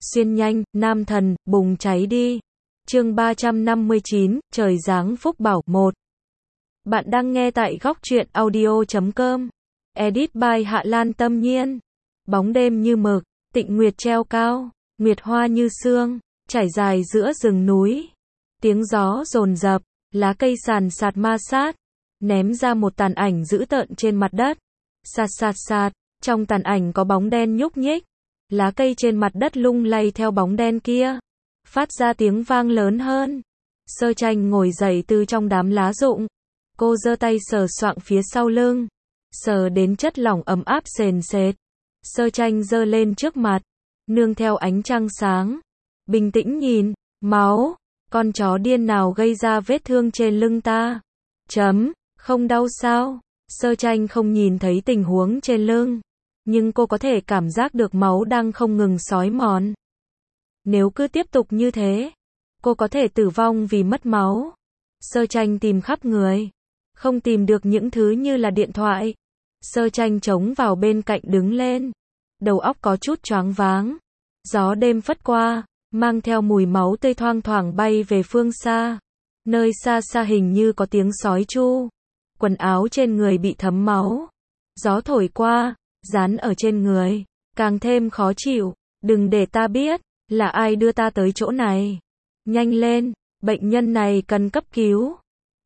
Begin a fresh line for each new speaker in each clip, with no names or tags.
Xuyên nhanh, nam thần, bùng cháy đi. Chương 359, trời giáng phúc bảo 1. Bạn đang nghe tại góc truyện audio.com. Edit by Hạ Lan Tâm Nhiên. Bóng đêm như mực, tịnh nguyệt treo cao, nguyệt hoa như sương, trải dài giữa rừng núi. Tiếng gió dồn dập, lá cây sàn sạt ma sát, ném ra một tàn ảnh dữ tợn trên mặt đất. Sạt sạt sạt, trong tàn ảnh có bóng đen nhúc nhích. Lá cây trên mặt đất lung lay theo bóng đen kia, phát ra tiếng vang lớn hơn. Sơ Tranh ngồi dậy từ trong đám lá rụng. Cô giơ tay sờ soạng phía sau lưng, sờ đến chất lỏng ấm áp sền sệt. Sơ Tranh giơ lên trước mặt, nương theo ánh trăng sáng, bình tĩnh nhìn. Máu, con chó điên nào gây ra vết thương trên lưng ta? Không đau sao? Sơ Tranh không nhìn thấy tình huống trên lưng, nhưng cô có thể cảm giác được máu đang không ngừng xói mòn. Nếu cứ tiếp tục như thế, cô có thể tử vong vì mất máu. Sơ Tranh tìm khắp người, không tìm được những thứ như là điện thoại. Sơ Tranh chống vào bên cạnh đứng lên, đầu óc có chút choáng váng. Gió đêm phất qua, mang theo mùi máu tươi thoang thoảng bay về phương xa. Nơi xa xa hình như có tiếng sói tru. Quần áo trên người bị thấm máu. Gió thổi qua, dán ở trên người, càng thêm khó chịu. Đừng để ta biết, là ai đưa ta tới chỗ này. Nhanh lên, bệnh nhân này cần cấp cứu.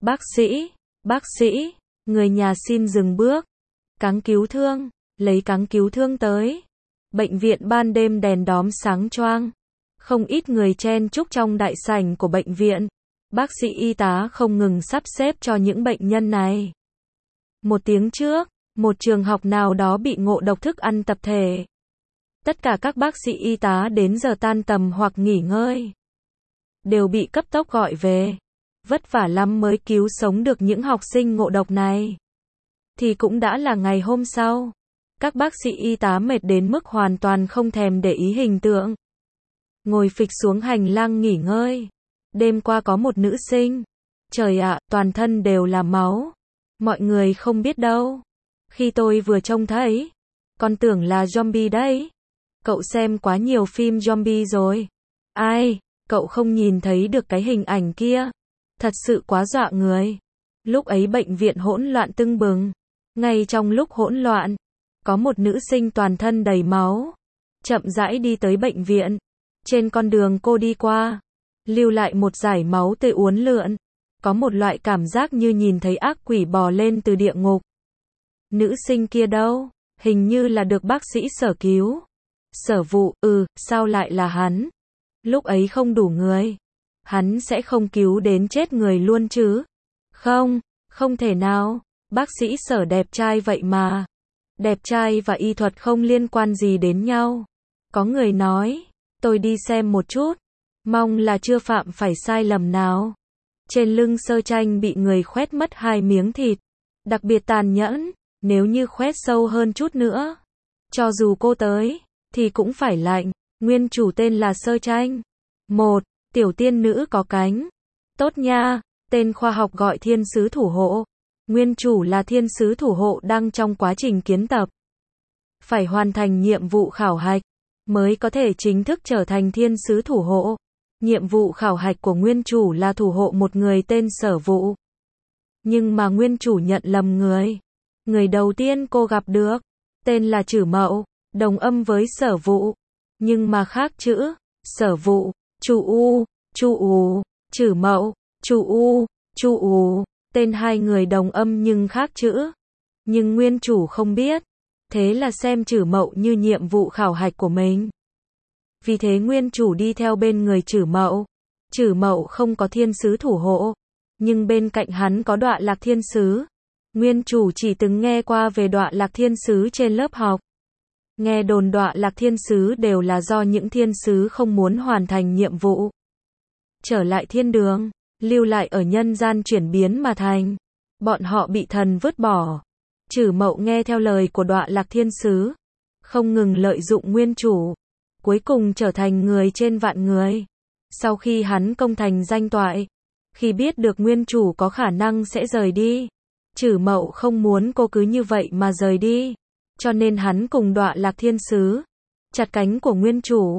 Bác sĩ, người nhà xin dừng bước. Cáng cứu thương, lấy cáng cứu thương tới. Bệnh viện ban đêm đèn đóm sáng choang. Không ít người chen chúc trong đại sảnh của bệnh viện. Bác sĩ y tá không ngừng sắp xếp cho những bệnh nhân này. Một tiếng trước, một trường học nào đó bị ngộ độc thức ăn tập thể. Tất cả các bác sĩ y tá đến giờ tan tầm hoặc nghỉ ngơi đều bị cấp tốc gọi về. Vất vả lắm mới cứu sống được những học sinh ngộ độc này. Thì cũng đã là ngày hôm sau. Các bác sĩ y tá mệt đến mức hoàn toàn không thèm để ý hình tượng. Ngồi phịch xuống hành lang nghỉ ngơi. Đêm qua có một nữ sinh. Trời ạ, toàn thân đều là máu. Mọi người không biết đâu. Khi tôi vừa trông thấy, còn tưởng là zombie đấy. Cậu xem quá nhiều phim zombie rồi. Ai, cậu không nhìn thấy được cái hình ảnh kia. Thật sự quá dọa người. Lúc ấy bệnh viện hỗn loạn tưng bừng. Ngay trong lúc hỗn loạn, có một nữ sinh toàn thân đầy máu, chậm rãi đi tới bệnh viện. Trên con đường cô đi qua, lưu lại một dải máu tươi uốn lượn. Có một loại cảm giác như nhìn thấy ác quỷ bò lên từ địa ngục. Nữ sinh kia đâu? Hình như là được bác sĩ Sở cứu. Sở Vụ, sao lại là hắn? Lúc ấy không đủ người. Hắn sẽ không cứu đến chết người luôn chứ? Không thể nào. Bác sĩ Sở đẹp trai vậy mà. Đẹp trai và y thuật không liên quan gì đến nhau. Có người nói, tôi đi xem một chút. Mong là chưa phạm phải sai lầm nào. Trên lưng Sơ Tranh bị người khoét mất 2 miếng thịt. Đặc biệt tàn nhẫn, nếu như khoét sâu hơn chút nữa, cho dù cô tới, thì cũng phải lạnh. Nguyên chủ tên là Sơ Tranh. 1. Tiểu tiên nữ có cánh. Tốt nha, tên khoa học gọi thiên sứ thủ hộ. Nguyên chủ là thiên sứ thủ hộ đang trong quá trình kiến tập. Phải hoàn thành nhiệm vụ khảo hạch, mới có thể chính thức trở thành thiên sứ thủ hộ. Nhiệm vụ khảo hạch của nguyên chủ là thủ hộ một người tên Sở Vụ. Nhưng mà nguyên chủ nhận lầm người. Người đầu tiên cô gặp được, tên là Trử Mậu, đồng âm với Sở Vụ. Nhưng mà khác chữ, Sở Vụ, Chu U, Chu Ù, Trử Mậu, Chu U, Chu Ù. Tên hai người đồng âm nhưng khác chữ. Nhưng nguyên chủ không biết. Thế là xem Trử Mậu như nhiệm vụ khảo hạch của mình. Vì thế nguyên chủ đi theo bên người Trử Mậu. Trử Mậu không có thiên sứ thủ hộ, nhưng bên cạnh hắn có Đọa Lạc thiên sứ. Nguyên chủ chỉ từng nghe qua về Đọa Lạc thiên sứ trên lớp học. Nghe đồn Đọa Lạc thiên sứ đều là do những thiên sứ không muốn hoàn thành nhiệm vụ, trở lại thiên đường, lưu lại ở nhân gian chuyển biến mà thành. Bọn họ bị thần vứt bỏ. Trử Mậu nghe theo lời của Đọa Lạc thiên sứ, không ngừng lợi dụng nguyên chủ, cuối cùng trở thành người trên vạn người. Sau khi hắn công thành danh toại, khi biết được nguyên chủ có khả năng sẽ rời đi, Trử Mậu không muốn cô cứ như vậy mà rời đi, cho nên hắn cùng Đọa Lạc thiên sứ chặt cánh của nguyên chủ,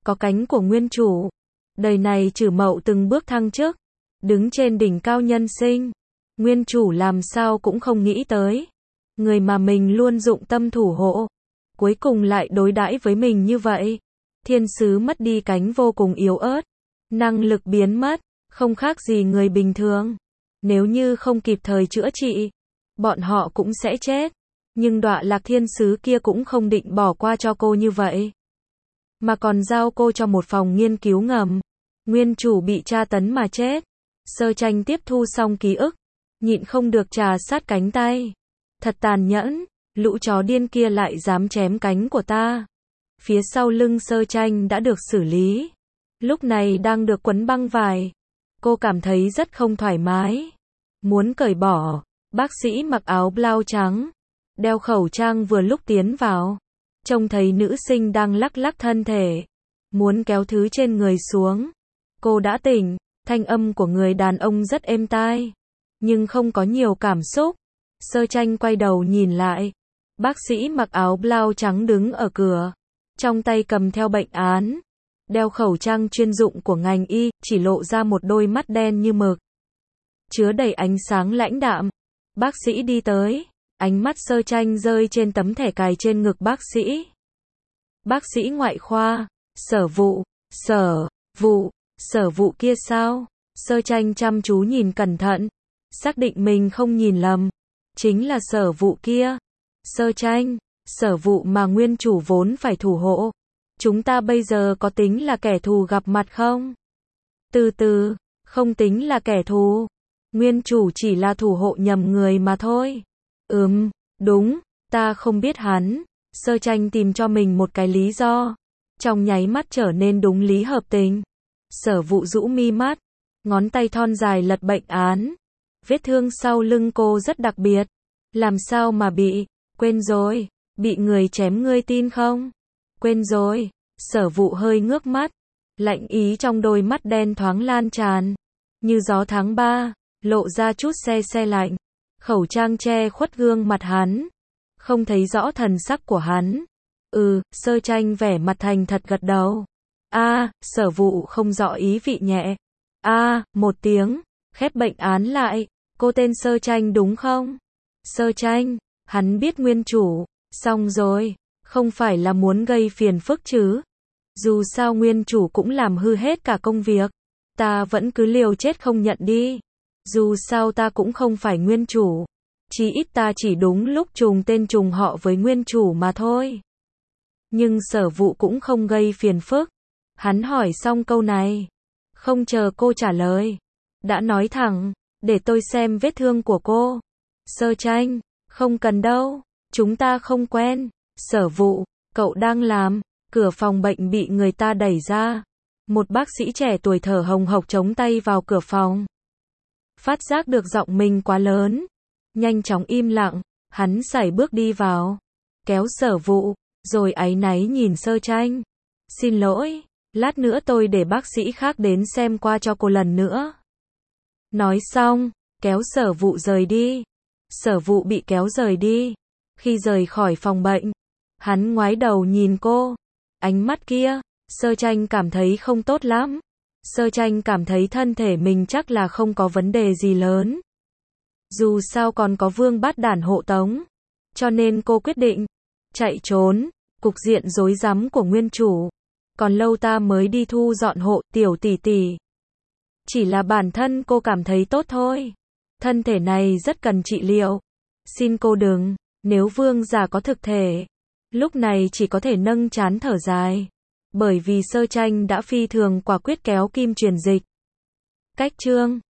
có cánh của nguyên chủ. Đời này Trử Mậu từng bước thăng chức, đứng trên đỉnh cao nhân sinh. Nguyên chủ làm sao cũng không nghĩ tới, người mà mình luôn dụng tâm thủ hộ, cuối cùng lại đối đãi với mình như vậy. Thiên sứ mất đi cánh vô cùng yếu ớt, năng lực biến mất, không khác gì người bình thường. Nếu như không kịp thời chữa trị, bọn họ cũng sẽ chết. Nhưng Đọa Lạc thiên sứ kia cũng không định bỏ qua cho cô như vậy, mà còn giao cô cho một phòng nghiên cứu ngầm. Nguyên chủ bị tra tấn mà chết. Sơ Tranh tiếp thu xong ký ức, nhịn không được trà sát cánh tay. Thật tàn nhẫn, lũ chó điên kia lại dám chém cánh của ta. Phía sau lưng Sơ Tranh đã được xử lý, lúc này đang được quấn băng vải. Cô cảm thấy rất không thoải mái, muốn cởi bỏ. Bác sĩ mặc áo blau trắng, đeo khẩu trang vừa lúc tiến vào, trông thấy nữ sinh đang lắc lắc thân thể, muốn kéo thứ trên người xuống. Cô đã tỉnh, thanh âm của người đàn ông rất êm tai, nhưng không có nhiều cảm xúc. Sơ Tranh quay đầu nhìn lại, bác sĩ mặc áo blau trắng đứng ở cửa, trong tay cầm theo bệnh án, đeo khẩu trang chuyên dụng của ngành y, chỉ lộ ra một đôi mắt đen như mực, chứa đầy ánh sáng lãnh đạm. Bác sĩ đi tới, ánh mắt Sơ Tranh rơi trên tấm thẻ cài trên ngực bác sĩ. Bác sĩ ngoại khoa, Sở vụ kia sao? Sơ Tranh chăm chú nhìn cẩn thận, xác định mình không nhìn lầm, chính là Sở vụ kia. Sơ Tranh, Sở vụ mà nguyên chủ vốn phải thủ hộ. Chúng ta bây giờ có tính là kẻ thù gặp mặt không? Từ từ, không tính là kẻ thù. Nguyên chủ chỉ là thủ hộ nhầm người mà thôi. Đúng, ta không biết hắn. Sơ Tranh tìm cho mình một cái lý do, trong nháy mắt trở nên đúng lý hợp tình. Sở vụ rũ mi mắt, ngón tay thon dài lật bệnh án. Vết thương sau lưng cô rất đặc biệt. Làm sao mà bị? Quên rồi, bị người chém ngươi tin không? Quên rồi. Sở vụ hơi ngước mắt, lạnh ý trong đôi mắt đen thoáng lan tràn, như gió tháng 3, lộ ra chút se lạnh. Khẩu trang che khuất gương mặt hắn, không thấy rõ thần sắc của hắn. Sơ Tranh vẻ mặt thành thật gật đầu. Sở vụ không rõ ý vị nhẹ. Một tiếng, khép bệnh án lại. Cô tên Sơ Tranh đúng không? Sơ Tranh, hắn biết nguyên chủ. Xong rồi, không phải là muốn gây phiền phức chứ? Dù sao nguyên chủ cũng làm hư hết cả công việc, ta vẫn cứ liều chết không nhận đi. Dù sao ta cũng không phải nguyên chủ, chí ít ta chỉ đúng lúc trùng tên trùng họ với nguyên chủ mà thôi. Nhưng Sở vụ cũng không gây phiền phức. Hắn hỏi xong câu này, không chờ cô trả lời, đã nói thẳng, để tôi xem vết thương của cô. Sơ Tranh, không cần đâu, chúng ta không quen. Sở vụ, cậu đang làm? Cửa phòng bệnh bị người ta đẩy ra. Một bác sĩ trẻ tuổi thở hồng hộc chống tay vào cửa phòng. Phát giác được giọng mình quá lớn, nhanh chóng im lặng, hắn sải bước đi vào, kéo Sở vụ, rồi áy náy nhìn Sơ Tranh. Xin lỗi, lát nữa tôi để bác sĩ khác đến xem qua cho cô lần nữa. Nói xong, kéo Sở vụ rời đi. Sở vụ bị kéo rời đi. Khi rời khỏi phòng bệnh, hắn ngoái đầu nhìn cô. Ánh mắt kia, Sơ Tranh cảm thấy không tốt lắm. Sơ Tranh cảm thấy thân thể mình chắc là không có vấn đề gì lớn. Dù sao còn có Vương Bát Đản hộ tống, cho nên cô quyết định chạy trốn. Cục diện rối rắm của nguyên chủ, còn lâu ta mới đi thu dọn hộ. Tiểu tỷ tỷ, chỉ là bản thân cô cảm thấy tốt thôi. Thân thể này rất cần trị liệu. Xin cô đừng. Nếu vương giả có thực thể, lúc này chỉ có thể nâng trán thở dài, bởi vì Sơ Tranh đã phi thường quả quyết kéo kim truyền dịch. Cách chương